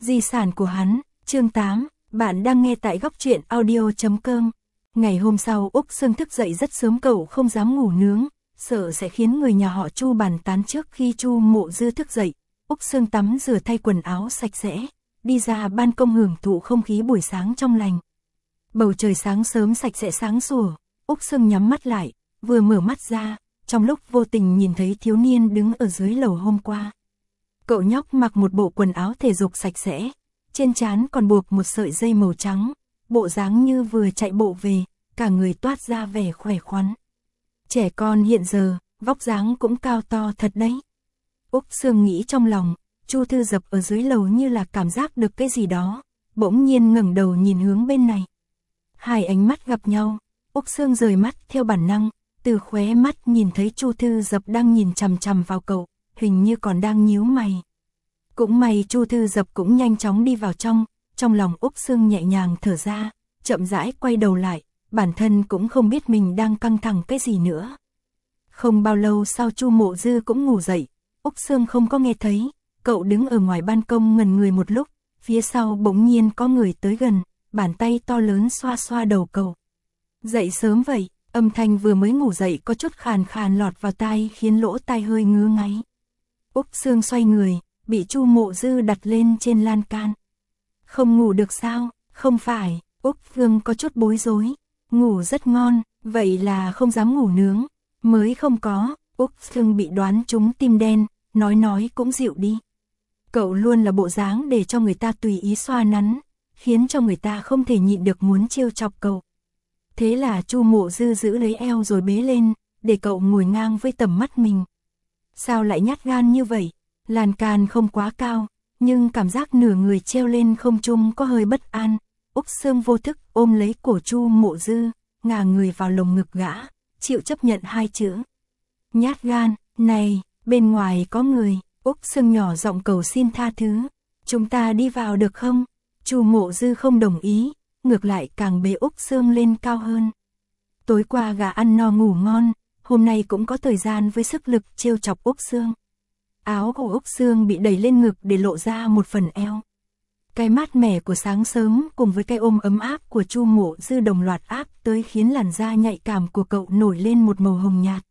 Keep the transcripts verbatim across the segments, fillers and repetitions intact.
Di sản của hắn, chương tám, bạn đang nghe tại góc truyện audio chấm com. Ngày hôm sau Úc Sương thức dậy rất sớm, cậu không dám ngủ nướng, sợ sẽ khiến người nhà họ Chu bàn tán. Trước khi Chu Mộ Dư thức dậy, Úc Sương tắm rửa thay quần áo sạch sẽ, đi ra ban công hưởng thụ không khí buổi sáng trong lành. Bầu trời sáng sớm sạch sẽ sáng sủa, Úc Sương nhắm mắt lại, vừa mở mắt ra, trong lúc vô tình nhìn thấy thiếu niên đứng ở dưới lầu hôm qua. Cậu nhóc mặc một bộ quần áo thể dục sạch sẽ, trên trán còn buộc một sợi dây màu trắng, bộ dáng như vừa chạy bộ về, cả người toát ra vẻ khỏe khoắn. Trẻ con hiện giờ, vóc dáng cũng cao to thật đấy. Úc Sương nghĩ trong lòng, Chu Thư Dập ở dưới lầu như là cảm giác được cái gì đó, bỗng nhiên ngẩng đầu nhìn hướng bên này. Hai ánh mắt gặp nhau, Úc Sương rời mắt theo bản năng, từ khóe mắt nhìn thấy Chu Thư Dập đang nhìn chằm chằm vào cậu, hình như còn đang nhíu mày. Cũng may Chu Thư Dập cũng nhanh chóng đi vào trong, trong lòng Úc Sương nhẹ nhàng thở ra, chậm rãi quay đầu lại, bản thân cũng không biết mình đang căng thẳng cái gì nữa. Không bao lâu sau Chu Mộ Dư cũng ngủ dậy, Úc Sương không có nghe thấy, cậu đứng ở ngoài ban công ngẩn người một lúc, phía sau bỗng nhiên có người tới gần, bàn tay to lớn xoa xoa đầu cậu. Dậy sớm vậy, âm thanh vừa mới ngủ dậy có chút khàn khàn lọt vào tai khiến lỗ tai hơi ngứa ngáy. Úc Sương xoay người, bị Chu Mộ Dư đặt lên trên lan can. Không ngủ được sao? Không phải, Úc Sương có chút bối rối. Ngủ rất ngon, vậy là không dám ngủ nướng. Mới không có, Úc Sương bị đoán trúng tim đen, nói nói cũng dịu đi. Cậu luôn là bộ dáng để cho người ta tùy ý xoa nắn, khiến cho người ta không thể nhịn được muốn trêu chọc cậu. Thế là Chu Mộ Dư giữ lấy eo rồi bế lên, để cậu ngồi ngang với tầm mắt mình. Sao lại nhát gan như vậy? Lan can không quá cao, nhưng cảm giác nửa người treo lên không trung có hơi bất an. Úc Sương vô thức ôm lấy cổ Chu Mộ Dư, ngả người vào lồng ngực gã, chịu chấp nhận hai chữ. Nhát gan, này, bên ngoài có người. Úc Sương nhỏ giọng cầu xin tha thứ. Chúng ta đi vào được không? Chu Mộ Dư không đồng ý, ngược lại càng bế Úc Sương lên cao hơn. Tối qua gã ăn no ngủ ngon, hôm nay cũng có thời gian với sức lực trêu chọc Úc Sương. Áo của Úc Sương bị đẩy lên ngực để lộ ra một phần eo. Cái mát mẻ của sáng sớm cùng với cái ôm ấm áp của Chu Mộ Dư đồng loạt áp tới khiến làn da nhạy cảm của cậu nổi lên một màu hồng nhạt.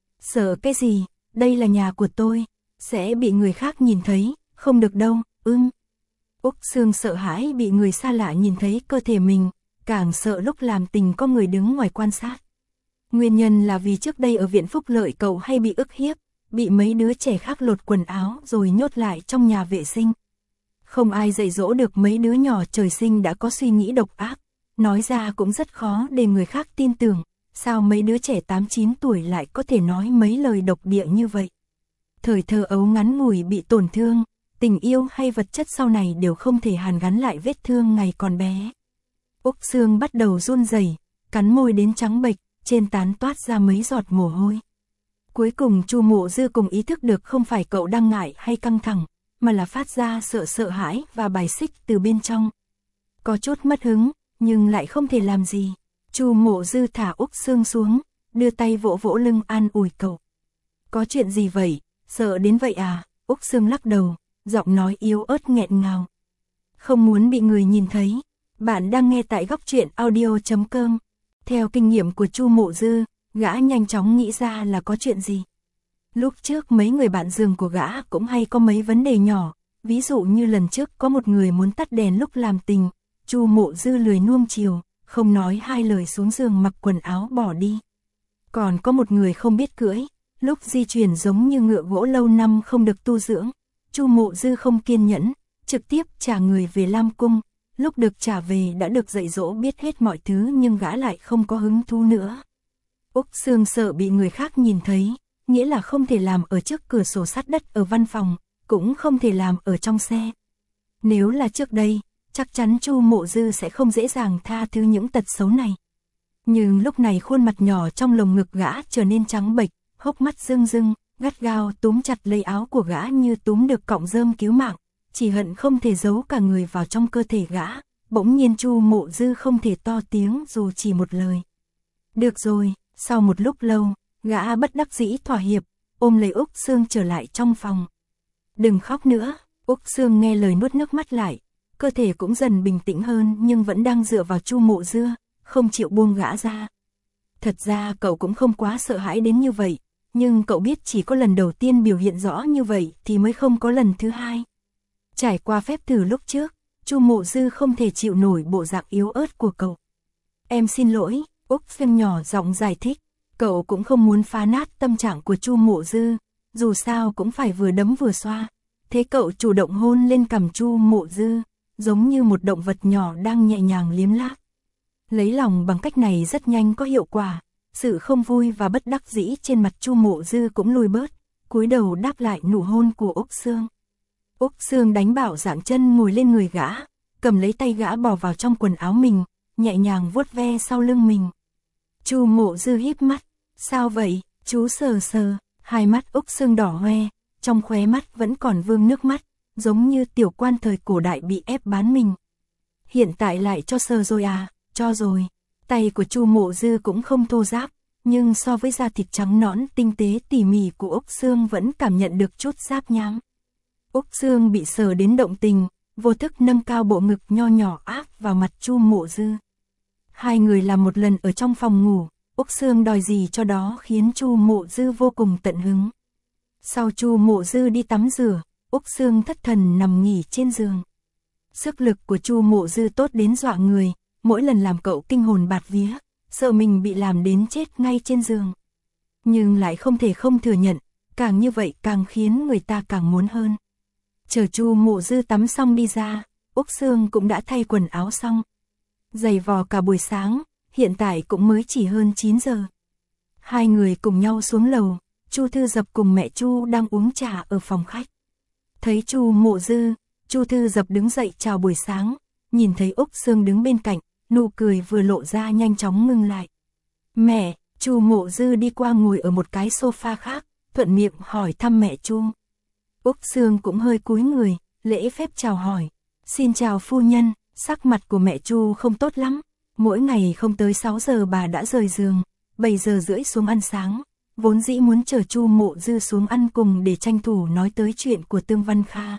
Sợ cái gì? Đây là nhà của tôi, sẽ bị người khác nhìn thấy, không được đâu, ưm. Úc Sương sợ hãi bị người xa lạ nhìn thấy cơ thể mình, càng sợ lúc làm tình có người đứng ngoài quan sát. Nguyên nhân là vì trước đây ở viện phúc lợi cậu hay bị ức hiếp, bị mấy đứa trẻ khác lột quần áo rồi nhốt lại trong nhà vệ sinh. Không ai dạy dỗ được mấy đứa nhỏ trời sinh đã có suy nghĩ độc ác, nói ra cũng rất khó để người khác tin tưởng, sao mấy đứa trẻ tám chín tuổi lại có thể nói mấy lời độc địa như vậy. Thời thơ ấu ngắn ngủi bị tổn thương, tình yêu hay vật chất sau này đều không thể hàn gắn lại vết thương ngày còn bé. Úc Sương bắt đầu run rẩy, cắn môi đến trắng bệch, trên trán toát ra mấy giọt mồ hôi. Cuối cùng Chu Mộ Dư cùng ý thức được không phải cậu đang ngại hay căng thẳng, mà là phát ra sợ sợ hãi và bài xích từ bên trong. Có chút mất hứng, nhưng lại không thể làm gì. Chu Mộ Dư thả Úc Sương xuống, đưa tay vỗ vỗ lưng an ủi cậu. Có chuyện gì vậy? Sợ đến vậy à? Úc Sương lắc đầu, giọng nói yếu ớt nghẹn ngào. Không muốn bị người nhìn thấy. Bạn đang nghe tại góc truyện audio chấm com. Theo kinh nghiệm của Chu Mộ Dư, gã nhanh chóng nghĩ ra là có chuyện gì. Lúc trước mấy người bạn giường của gã cũng hay có mấy vấn đề nhỏ, ví dụ như lần trước có một người muốn tắt đèn lúc làm tình, Chu Mộ Dư lười nuông chiều, không nói hai lời xuống giường mặc quần áo bỏ đi. Còn có một người không biết cưỡi, lúc di chuyển giống như ngựa gỗ lâu năm không được tu dưỡng, Chu Mộ Dư không kiên nhẫn, trực tiếp trả người về Lam Cung, lúc được trả về đã được dạy dỗ biết hết mọi thứ nhưng gã lại không có hứng thú nữa. Úc Sương sợ bị người khác nhìn thấy, nghĩa là không thể làm ở trước cửa sổ sắt đất ở văn phòng, cũng không thể làm ở trong xe. Nếu là trước đây, chắc chắn Chu Mộ Dư sẽ không dễ dàng tha thứ những tật xấu này. Nhưng lúc này khuôn mặt nhỏ trong lồng ngực gã trở nên trắng bệch, hốc mắt rưng rưng, gắt gao túm chặt lấy áo của gã như túm được cọng rơm cứu mạng, chỉ hận không thể giấu cả người vào trong cơ thể gã. Bỗng nhiên Chu Mộ Dư không thể to tiếng dù chỉ một lời. Được rồi, sau một lúc lâu, gã bất đắc dĩ thỏa hiệp, ôm lấy Úc Sương trở lại trong phòng. Đừng khóc nữa, Úc Sương nghe lời nuốt nước mắt lại, cơ thể cũng dần bình tĩnh hơn nhưng vẫn đang dựa vào Chu Mộ Dư, không chịu buông gã ra. Thật ra cậu cũng không quá sợ hãi đến như vậy, nhưng cậu biết chỉ có lần đầu tiên biểu hiện rõ như vậy thì mới không có lần thứ hai. Trải qua phép thử lúc trước, Chu Mộ Dư không thể chịu nổi bộ dạng yếu ớt của cậu. Em xin lỗi, Úc Sương nhỏ giọng giải thích, cậu cũng không muốn phá nát tâm trạng của Chu Mộ Dư, dù sao cũng phải vừa đấm vừa xoa. Thế cậu chủ động hôn lên cằm Chu Mộ Dư, giống như một động vật nhỏ đang nhẹ nhàng liếm láp. Lấy lòng bằng cách này rất nhanh có hiệu quả, sự không vui và bất đắc dĩ trên mặt Chu Mộ Dư cũng lùi bớt, cúi đầu đáp lại nụ hôn của Úc Sương. Úc Sương đánh bảo dạng chân ngồi lên người gã, cầm lấy tay gã bỏ vào trong quần áo mình, nhẹ nhàng vuốt ve sau lưng mình. Chu Mộ Dư híp mắt, sao vậy, chú sờ sờ, hai mắt Úc Sương đỏ hoe, trong khóe mắt vẫn còn vương nước mắt, giống như tiểu quan thời cổ đại bị ép bán mình. Hiện tại lại cho sờ rồi à, cho rồi. Tay của Chu Mộ Dư cũng không thô ráp, nhưng so với da thịt trắng nõn tinh tế tỉ mỉ của Úc Sương vẫn cảm nhận được chút giáp nhám. Úc Sương bị sờ đến động tình, vô thức nâng cao bộ ngực nho nhỏ áp vào mặt Chu Mộ Dư. Hai người làm một lần ở trong phòng ngủ, Úc Sương đòi gì cho đó khiến Chu Mộ Dư vô cùng tận hứng. Sau Chu Mộ Dư đi tắm rửa, Úc Sương thất thần nằm nghỉ trên giường. Sức lực của Chu Mộ Dư tốt đến dọa người, mỗi lần làm cậu kinh hồn bạt vía, sợ mình bị làm đến chết ngay trên giường. Nhưng lại không thể không thừa nhận, càng như vậy càng khiến người ta càng muốn hơn. Chờ Chu Mộ Dư tắm xong đi ra, Úc Sương cũng đã thay quần áo xong. Giày vò cả buổi sáng, hiện tại cũng mới chỉ hơn chín giờ. Hai người cùng nhau xuống lầu, Chu Thư Dập cùng mẹ Chu đang uống trà ở phòng khách. Thấy Chu Mộ Dư, Chu Thư Dập đứng dậy chào buổi sáng, nhìn thấy Úc Sương đứng bên cạnh, nụ cười vừa lộ ra nhanh chóng ngưng lại. Mẹ, Chu Mộ Dư đi qua ngồi ở một cái sofa khác, thuận miệng hỏi thăm mẹ Chu. Úc Sương cũng hơi cúi người, lễ phép chào hỏi. Xin chào phu nhân, sắc mặt của mẹ Chu không tốt lắm. Mỗi ngày không tới sáu giờ bà đã rời giường, bảy giờ rưỡi xuống ăn sáng. Vốn dĩ muốn chờ Chu Mộ Dư xuống ăn cùng để tranh thủ nói tới chuyện của Tương Văn Kha.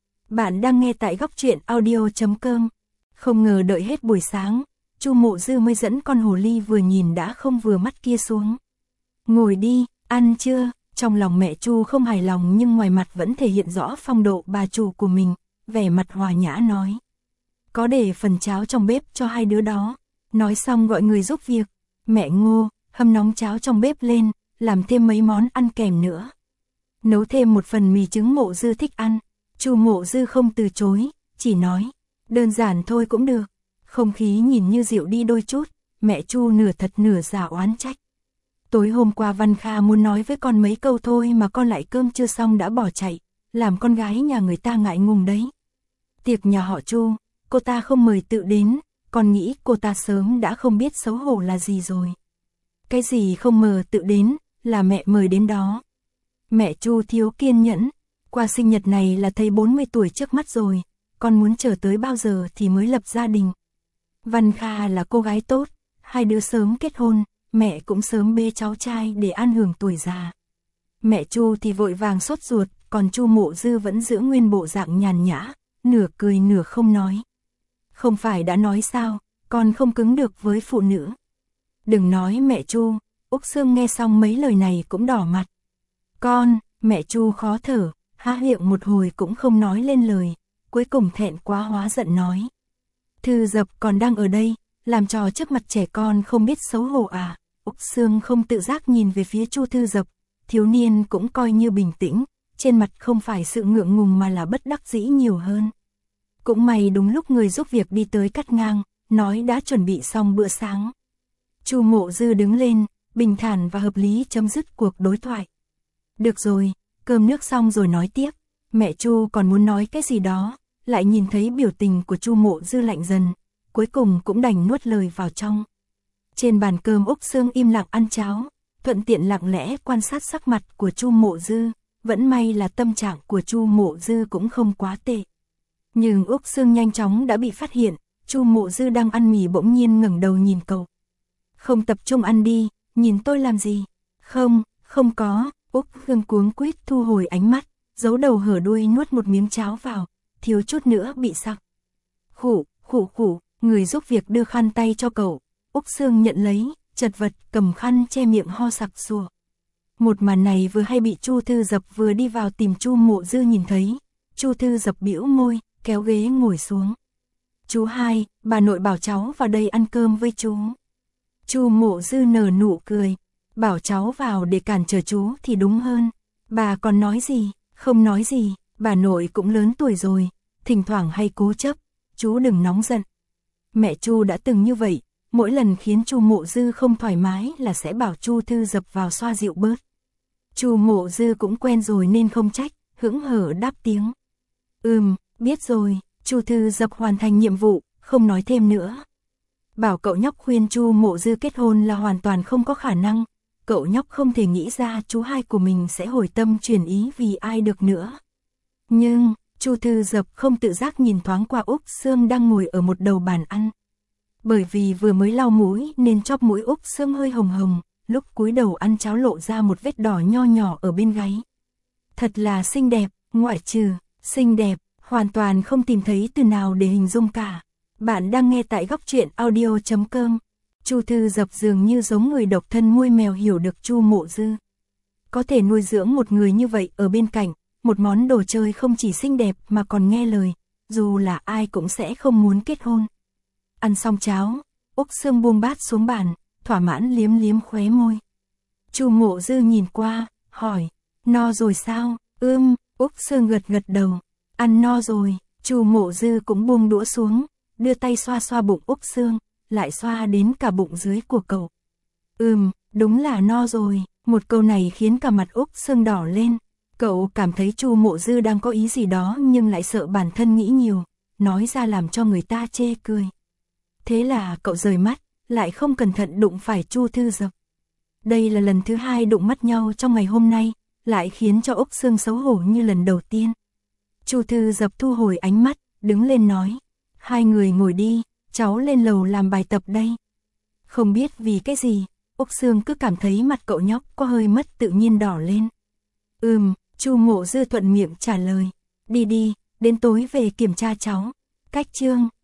Bạn đang nghe tại góc truyện audio chấm com. Không ngờ đợi hết buổi sáng, Chu Mộ Dư mới dẫn con hồ ly vừa nhìn đã không vừa mắt kia xuống. Ngồi đi, ăn chưa? Trong lòng mẹ Chu không hài lòng nhưng ngoài mặt vẫn thể hiện rõ phong độ bà chủ của mình, vẻ mặt hòa nhã nói. Có để phần cháo trong bếp cho hai đứa đó. Nói xong gọi người giúp việc. Mẹ Ngô, hâm nóng cháo trong bếp lên, làm thêm mấy món ăn kèm nữa. Nấu thêm một phần mì trứng Mộ Dư thích ăn. Chu Mộ Dư không từ chối, chỉ nói, đơn giản thôi cũng được. Không khí nhìn như dịu đi đôi chút, mẹ Chu nửa thật nửa giả oán trách. Tối hôm qua Văn Kha muốn nói với con mấy câu thôi mà con lại cơm chưa xong đã bỏ chạy, làm con gái nhà người ta ngại ngùng đấy. Tiệc nhà họ Chu, cô ta không mời tự đến, con nghĩ cô ta sớm đã không biết xấu hổ là gì rồi. Cái gì không mời tự đến, là mẹ mời đến đó. Mẹ Chu thiếu kiên nhẫn, qua sinh nhật này là thấy bốn mươi tuổi trước mắt rồi, con muốn chờ tới bao giờ thì mới lập gia đình. Văn Kha là cô gái tốt, hai đứa sớm kết hôn, mẹ cũng sớm bế cháu trai để an hưởng tuổi già. Mẹ Chu thì vội vàng sốt ruột, còn Chu Mộ Dư vẫn giữ nguyên bộ dạng nhàn nhã, nửa cười nửa không nói. Không phải đã nói sao, con không cứng được với phụ nữ. Đừng nói mẹ Chu, Úc Sương nghe xong mấy lời này cũng đỏ mặt. Con, mẹ Chu khó thở, há miệng một hồi cũng không nói lên lời, cuối cùng thẹn quá hóa giận nói. Thư Dập còn đang ở đây, làm trò trước mặt trẻ con không biết xấu hổ à. Úc Sương không tự giác nhìn về phía Chu Thư Dập, thiếu niên cũng coi như bình tĩnh, trên mặt không phải sự ngượng ngùng mà là bất đắc dĩ nhiều hơn. Cũng may đúng lúc người giúp việc đi tới cắt ngang, nói đã chuẩn bị xong bữa sáng. Chu Mộ Dư đứng lên, bình thản và hợp lý chấm dứt cuộc đối thoại. Được rồi, cơm nước xong rồi nói tiếp. Mẹ Chu còn muốn nói cái gì đó, lại nhìn thấy biểu tình của Chu Mộ Dư lạnh dần, cuối cùng cũng đành nuốt lời vào trong. Trên bàn cơm Úc Sương im lặng ăn cháo, thuận tiện lặng lẽ quan sát sắc mặt của Chu Mộ Dư, vẫn may là tâm trạng của Chu Mộ Dư cũng không quá tệ. Nhưng Úc Sương nhanh chóng đã bị phát hiện, Chu Mộ Dư đang ăn mì bỗng nhiên ngẩng đầu nhìn cậu. Không tập trung ăn đi, nhìn tôi làm gì? Không, không có, Úc Sương cuống quýt thu hồi ánh mắt, giấu đầu hở đuôi nuốt một miếng cháo vào, thiếu chút nữa bị sặc. Khụ, khụ khụ, người giúp việc đưa khăn tay cho cậu, Úc Sương nhận lấy, chật vật cầm khăn che miệng ho sặc sùa. Một màn này vừa hay bị Chu Thư Dập vừa đi vào tìm Chu Mộ Dư nhìn thấy. Chu Thư Dập bĩu môi, kéo ghế ngồi xuống. Chú hai, bà nội bảo cháu vào đây ăn cơm với chú. Chu Mộ Dư nở nụ cười, bảo cháu vào để cản trở chú thì đúng hơn. Bà còn nói gì, không nói gì, bà nội cũng lớn tuổi rồi, thỉnh thoảng hay cố chấp, chú đừng nóng giận. Mẹ Chu đã từng như vậy, mỗi lần khiến Chu Mộ Dư không thoải mái là sẽ bảo Chu Thư Dập vào xoa dịu bớt. Chu Mộ Dư cũng quen rồi nên không trách, hững hờ đáp tiếng. Ừm, biết rồi, Chu Thư Dập hoàn thành nhiệm vụ, không nói thêm nữa. Bảo cậu nhóc khuyên Chu Mộ Dư kết hôn là hoàn toàn không có khả năng, cậu nhóc không thể nghĩ ra chú hai của mình sẽ hồi tâm chuyển ý vì ai được nữa. Nhưng, Chu Thư Dập không tự giác nhìn thoáng qua Úc Sương đang ngồi ở một đầu bàn ăn. Bởi vì vừa mới lau mũi nên chóp mũi Úc Sương hơi hồng hồng, lúc cúi đầu ăn cháo lộ ra một vết đỏ nho nhỏ ở bên gáy. Thật là xinh đẹp, ngoại trừ, xinh đẹp, hoàn toàn không tìm thấy từ nào để hình dung cả. Bạn đang nghe tại góc truyện audio chấm com. Chu Thư Dập dường như giống người độc thân nuôi mèo hiểu được Chu Mộ Dư. Có thể nuôi dưỡng một người như vậy ở bên cạnh, một món đồ chơi không chỉ xinh đẹp mà còn nghe lời, dù là ai cũng sẽ không muốn kết hôn. Ăn xong cháo, Úc Sương buông bát xuống bàn, thỏa mãn liếm liếm khóe môi. Chu Mộ Dư nhìn qua, hỏi, no rồi sao? Ưm, Úc Sương gật gật đầu, ăn no rồi. Chu Mộ Dư cũng buông đũa xuống, đưa tay xoa xoa bụng Úc Sương, lại xoa đến cả bụng dưới của cậu. Ừm, đúng là no rồi. Một câu này khiến cả mặt Úc Sương đỏ lên. Cậu cảm thấy Chu Mộ Dư đang có ý gì đó nhưng lại sợ bản thân nghĩ nhiều, nói ra làm cho người ta chê cười. Thế là cậu rời mắt, lại không cẩn thận đụng phải Chu Thư Dập. Đây là lần thứ hai đụng mắt nhau trong ngày hôm nay, lại khiến cho Úc Sương xấu hổ như lần đầu tiên. Chu Thư Dập thu hồi ánh mắt, đứng lên nói, hai người ngồi đi, cháu lên lầu làm bài tập đây. Không biết vì cái gì, Úc Sương cứ cảm thấy mặt cậu nhóc có hơi mất tự nhiên đỏ lên. Ừm, Chu Mộ Dư thuận miệng trả lời, đi đi, đến tối về kiểm tra cháu. Cách chương